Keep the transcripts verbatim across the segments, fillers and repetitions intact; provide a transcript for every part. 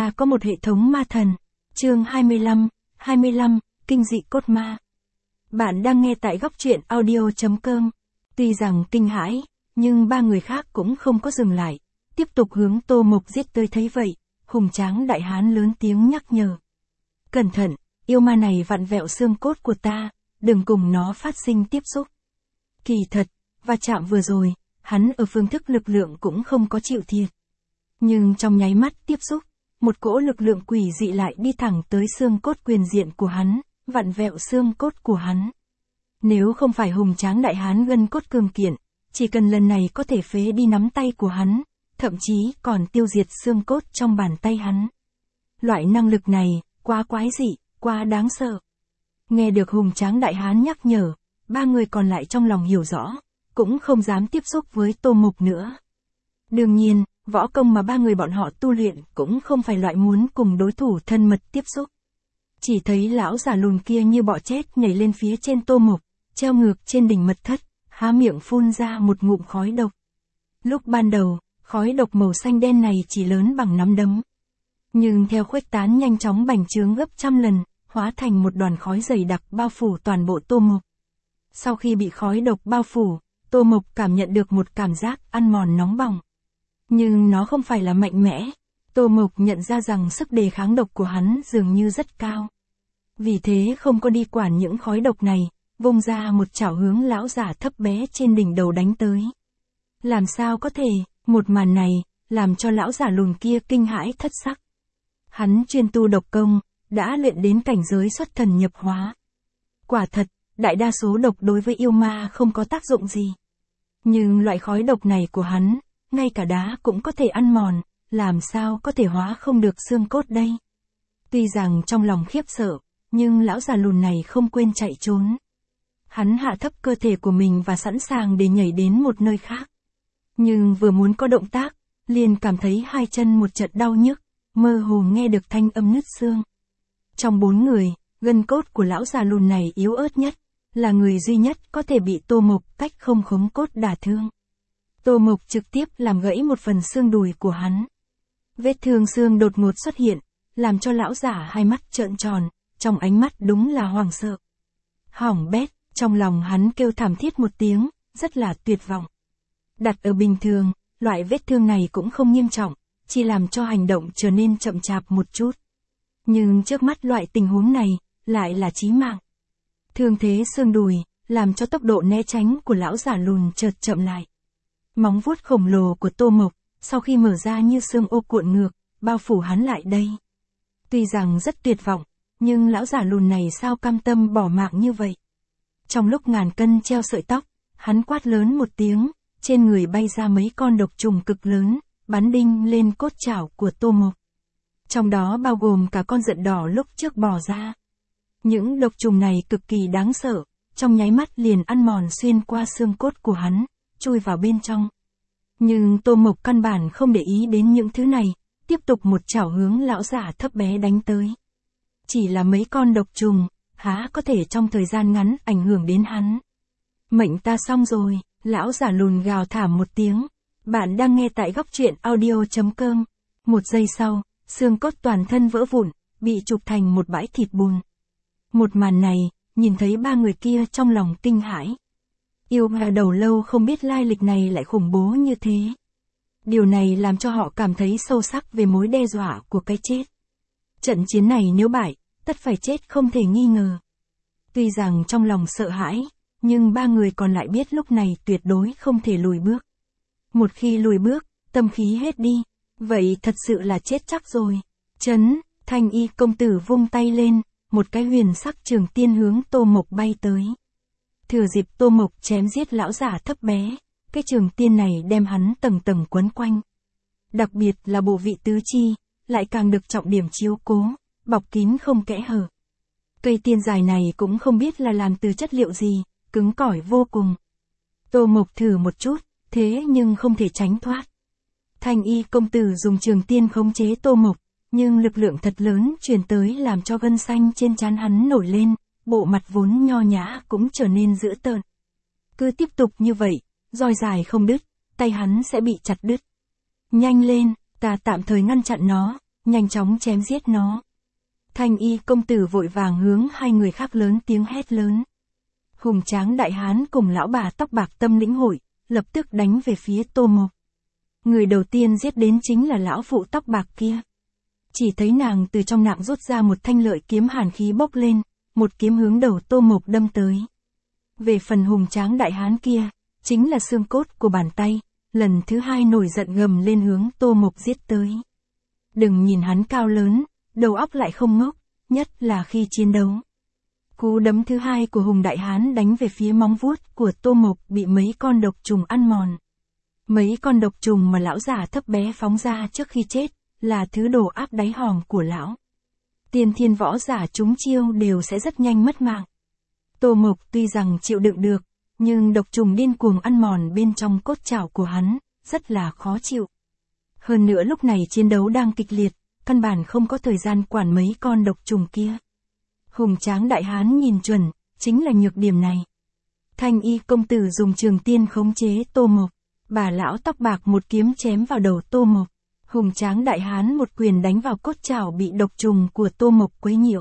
ta có một hệ thống ma thần. Chương hai mươi lăm, hai mươi lăm, Kinh dị cốt ma. Bạn đang nghe tại góc truyện audio chấm com. Tuy rằng kinh hãi, nhưng ba người khác cũng không có dừng lại, tiếp tục hướng Tô Mộc giết tới. Thấy vậy, hùng tráng đại hán lớn tiếng nhắc nhở. Cẩn thận, yêu ma này vặn vẹo xương cốt của ta, đừng cùng nó phát sinh tiếp xúc. Kỳ thật, và chạm vừa rồi, hắn ở phương thức lực lượng cũng không có chịu thiệt. Nhưng trong nháy mắt tiếp xúc, một cỗ lực lượng quỷ dị lại đi thẳng tới xương cốt quyền diện của hắn, vặn vẹo xương cốt của hắn. Nếu không phải hùng tráng đại hán gân cốt cường kiện, chỉ cần lần này có thể phế đi nắm tay của hắn, thậm chí còn tiêu diệt xương cốt trong bàn tay hắn. Loại năng lực này, quá quái dị, quá đáng sợ. Nghe được hùng tráng đại hán nhắc nhở, ba người còn lại trong lòng hiểu rõ, cũng không dám tiếp xúc với Tô Mộc nữa. Đương nhiên, võ công mà ba người bọn họ tu luyện cũng không phải loại muốn cùng đối thủ thân mật tiếp xúc. Chỉ thấy lão già lùn kia như bọ chết nhảy lên phía trên Tô Mộc, treo ngược trên đỉnh mật thất, há miệng phun ra một ngụm khói độc. Lúc ban đầu, khói độc màu xanh đen này chỉ lớn bằng nắm đấm. Nhưng theo khuếch tán nhanh chóng bành trướng gấp trăm lần, hóa thành một đoàn khói dày đặc bao phủ toàn bộ Tô Mộc. Sau khi bị khói độc bao phủ, Tô Mộc cảm nhận được một cảm giác ăn mòn nóng bỏng. Nhưng nó không phải là mạnh mẽ. Tô Mộc nhận ra rằng sức đề kháng độc của hắn dường như rất cao. Vì thế không có đi quản những khói độc này, vung ra một chảo hướng lão giả thấp bé trên đỉnh đầu đánh tới. Làm sao có thể, một màn này, làm cho lão giả lùn kia kinh hãi thất sắc. Hắn chuyên tu độc công, đã luyện đến cảnh giới xuất thần nhập hóa. Quả thật, đại đa số độc đối với yêu ma không có tác dụng gì. Nhưng loại khói độc này của hắn, ngay cả đá cũng có thể ăn mòn, làm sao có thể hóa không được xương cốt đây. Tuy rằng trong lòng khiếp sợ, nhưng lão già lùn này không quên chạy trốn. Hắn hạ thấp cơ thể của mình và sẵn sàng để nhảy đến một nơi khác. Nhưng vừa muốn có động tác, liền cảm thấy hai chân một trận đau nhức, mơ hồ nghe được thanh âm nứt xương. Trong bốn người, gân cốt của lão già lùn này yếu ớt nhất, là người duy nhất có thể bị Tô Mộc cách không khống cốt đả thương. Tô Mộc trực tiếp làm gãy một phần xương đùi của hắn. Vết thương xương đột ngột xuất hiện, làm cho lão giả hai mắt trợn tròn, trong ánh mắt đúng là hoảng sợ. Hỏng bét, trong lòng hắn kêu thảm thiết một tiếng, rất là tuyệt vọng. Đặt ở bình thường, loại vết thương này cũng không nghiêm trọng, chỉ làm cho hành động trở nên chậm chạp một chút. Nhưng trước mắt loại tình huống này, lại là chí mạng. Thương thế xương đùi, làm cho tốc độ né tránh của lão giả lùn chợt chậm lại. Móng vuốt khổng lồ của Tô Mộc, sau khi mở ra như xương ô cuộn ngược, bao phủ hắn lại đây. Tuy rằng rất tuyệt vọng, nhưng lão giả lùn này sao cam tâm bỏ mạng như vậy. Trong lúc ngàn cân treo sợi tóc, hắn quát lớn một tiếng, trên người bay ra mấy con độc trùng cực lớn, bắn đinh lên cốt chảo của Tô Mộc. Trong đó bao gồm cả con giận đỏ lúc trước bò ra. Những độc trùng này cực kỳ đáng sợ, trong nháy mắt liền ăn mòn xuyên qua xương cốt của hắn, chui vào bên trong. Nhưng Tô Mộc căn bản không để ý đến những thứ này, tiếp tục một chảo hướng lão giả thấp bé đánh tới. Chỉ là mấy con độc trùng, há có thể trong thời gian ngắn ảnh hưởng đến hắn. Mệnh ta xong rồi, lão giả lùn gào thảm một tiếng. Bạn đang nghe tại góc truyện audio chấm com. Một giây sau, xương cốt toàn thân vỡ vụn, bị chụp thành một bãi thịt bùn. Một màn này, nhìn thấy ba người kia trong lòng kinh hãi. Yêu ma đầu lâu không biết lai lịch này lại khủng bố như thế. Điều này làm cho họ cảm thấy sâu sắc về mối đe dọa của cái chết. Trận chiến này nếu bại, tất phải chết không thể nghi ngờ. Tuy rằng trong lòng sợ hãi, nhưng ba người còn lại biết lúc này tuyệt đối không thể lùi bước. Một khi lùi bước, tâm khí hết đi, vậy thật sự là chết chắc rồi. Chấn, Thanh Y công tử vung tay lên, một cái huyền sắc trường tiên hướng Tô Mộc bay tới. Thừa dịp Tô Mộc chém giết lão giả thấp bé, cái trường tiên này đem hắn tầng tầng quấn quanh. Đặc biệt là bộ vị tứ chi, lại càng được trọng điểm chiếu cố, bọc kín không kẽ hở. Cây tiên dài này cũng không biết là làm từ chất liệu gì, cứng cỏi vô cùng. Tô Mộc thử một chút, thế nhưng không thể tránh thoát. Thanh Y công tử dùng trường tiên khống chế Tô Mộc, nhưng lực lượng thật lớn truyền tới làm cho gân xanh trên trán hắn nổi lên, bộ mặt vốn nho nhã cũng trở nên dữ tợn. Cứ tiếp tục như vậy, roi dài không đứt, tay hắn sẽ bị chặt đứt. Nhanh lên, ta tạm thời ngăn chặn nó, nhanh chóng chém giết nó. Thanh y công tử vội vàng hướng hai người khác lớn tiếng hét lớn. Hùng Tráng đại hán cùng lão bà tóc bạc tâm lĩnh hội, lập tức đánh về phía Tô Mộc. Người đầu tiên giết đến chính là lão phụ tóc bạc kia. Chỉ thấy nàng từ trong nạng rút ra một thanh lợi kiếm hàn khí bốc lên, một kiếm hướng đầu Tô Mộc đâm tới. Về phần Hùng Tráng đại hán kia, chính là xương cốt của bàn tay, lần thứ hai nổi giận gầm lên hướng Tô Mộc giết tới. Đừng nhìn hắn cao lớn, đầu óc lại không ngốc, nhất là khi chiến đấu. Cú đấm thứ hai của Hùng đại hán đánh về phía móng vuốt của Tô Mộc bị mấy con độc trùng ăn mòn. Mấy con độc trùng mà lão già thấp bé phóng ra trước khi chết, là thứ đồ áp đáy hòm của lão. Tiên thiên võ giả chúng chiêu đều sẽ rất nhanh mất mạng. Tô Mộc tuy rằng chịu đựng được, nhưng độc trùng điên cuồng ăn mòn bên trong cốt chảo của hắn, rất là khó chịu. Hơn nữa lúc này chiến đấu đang kịch liệt, căn bản không có thời gian quản mấy con độc trùng kia. Hùng Tráng đại hán nhìn chuẩn, chính là nhược điểm này. Thanh y công tử dùng trường tiên khống chế Tô Mộc, bà lão tóc bạc một kiếm chém vào đầu Tô Mộc. Hùng Tráng đại hán một quyền đánh vào cốt chảo bị độc trùng của Tô Mộc quấy nhiễu.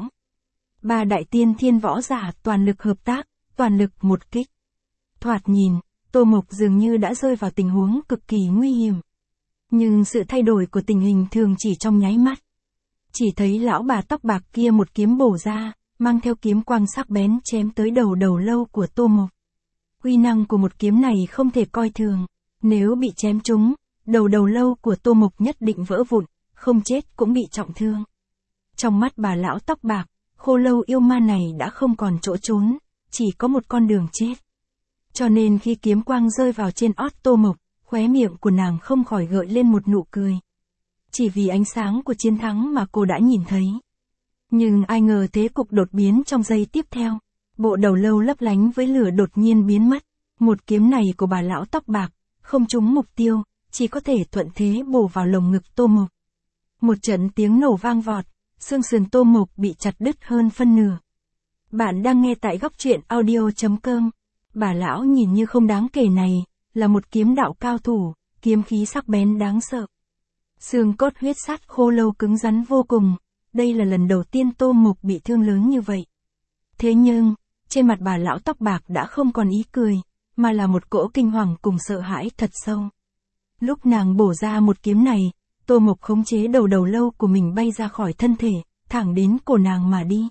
Ba đại tiên thiên võ giả toàn lực hợp tác, toàn lực một kích. Thoạt nhìn, Tô Mộc dường như đã rơi vào tình huống cực kỳ nguy hiểm. Nhưng sự thay đổi của tình hình thường chỉ trong nháy mắt. Chỉ thấy lão bà tóc bạc kia một kiếm bổ ra, mang theo kiếm quang sắc bén chém tới đầu đầu lâu của Tô Mộc. Uy năng của một kiếm này không thể coi thường, nếu bị chém trúng, đầu đầu lâu của Tô Mộc nhất định vỡ vụn, không chết cũng bị trọng thương. Trong mắt bà lão tóc bạc, khô lâu yêu ma này đã không còn chỗ trốn, chỉ có một con đường chết. Cho nên khi kiếm quang rơi vào trên ót Tô Mộc, khóe miệng của nàng không khỏi gợi lên một nụ cười. Chỉ vì ánh sáng của chiến thắng mà cô đã nhìn thấy. Nhưng ai ngờ thế cục đột biến trong giây tiếp theo. Bộ đầu lâu lấp lánh với lửa đột nhiên biến mất. Một kiếm này của bà lão tóc bạc, không trúng mục tiêu, chỉ có thể thuận thế bổ vào lồng ngực Tô Mộc. Một trận tiếng nổ vang vọt, xương sườn Tô Mộc bị chặt đứt hơn phân nửa. Bạn đang nghe tại góc truyện audio chấm com. Bà lão nhìn như không đáng kể này, là một kiếm đạo cao thủ, kiếm khí sắc bén đáng sợ. Xương cốt huyết sắt khô lâu cứng rắn vô cùng, đây là lần đầu tiên Tô Mộc bị thương lớn như vậy. Thế nhưng, trên mặt bà lão tóc bạc đã không còn ý cười, mà là một cỗ kinh hoàng cùng sợ hãi thật sâu. Lúc nàng bổ ra một kiếm này, Tô Mộc khống chế đầu đầu lâu của mình bay ra khỏi thân thể, thẳng đến cổ nàng mà đi.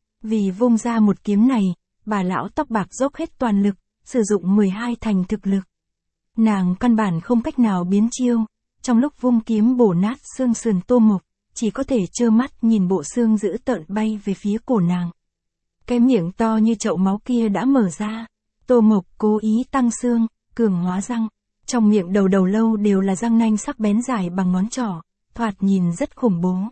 Vì vung ra một kiếm này, bà lão tóc bạc dốc hết toàn lực, sử dụng mười hai thành thực lực. Nàng căn bản không cách nào biến chiêu, trong lúc vung kiếm bổ nát xương sườn Tô Mộc, chỉ có thể trơ mắt nhìn bộ xương dữ tợn bay về phía cổ nàng. Cái miệng to như chậu máu kia đã mở ra, Tô Mộc cố ý tăng xương, cường hóa răng, trong miệng đầu đầu lâu đều là răng nanh sắc bén dài bằng ngón trỏ, thoạt nhìn rất khủng bố.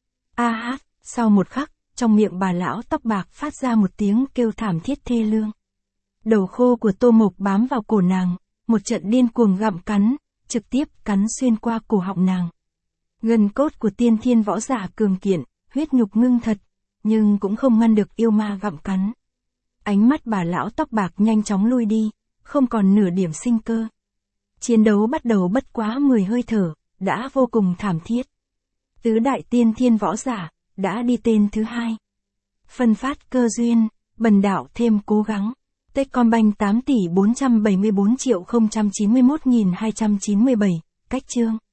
A hát, sau một khắc, trong miệng bà lão tóc bạc phát ra một tiếng kêu thảm thiết thê lương. Đầu khô của Tô Mộc bám vào cổ nàng, một trận điên cuồng gặm cắn, trực tiếp cắn xuyên qua cổ họng nàng. Gân cốt của tiên thiên võ giả cường kiện, huyết nhục ngưng thật, nhưng cũng không ngăn được yêu ma gặm cắn. Ánh mắt bà lão tóc bạc nhanh chóng lui đi, không còn nửa điểm sinh cơ. Chiến đấu bắt đầu bất quá mười hơi thở, đã vô cùng thảm thiết. Tứ đại tiên thiên võ giả, đã đi tên thứ hai. Phân phát cơ duyên, bần đạo thêm cố gắng. Techcombank tám tỷ bốn trăm bảy mươi bốn triệu không trăm chín mươi mốt nghìn hai trăm chín mươi bảy, cách chương.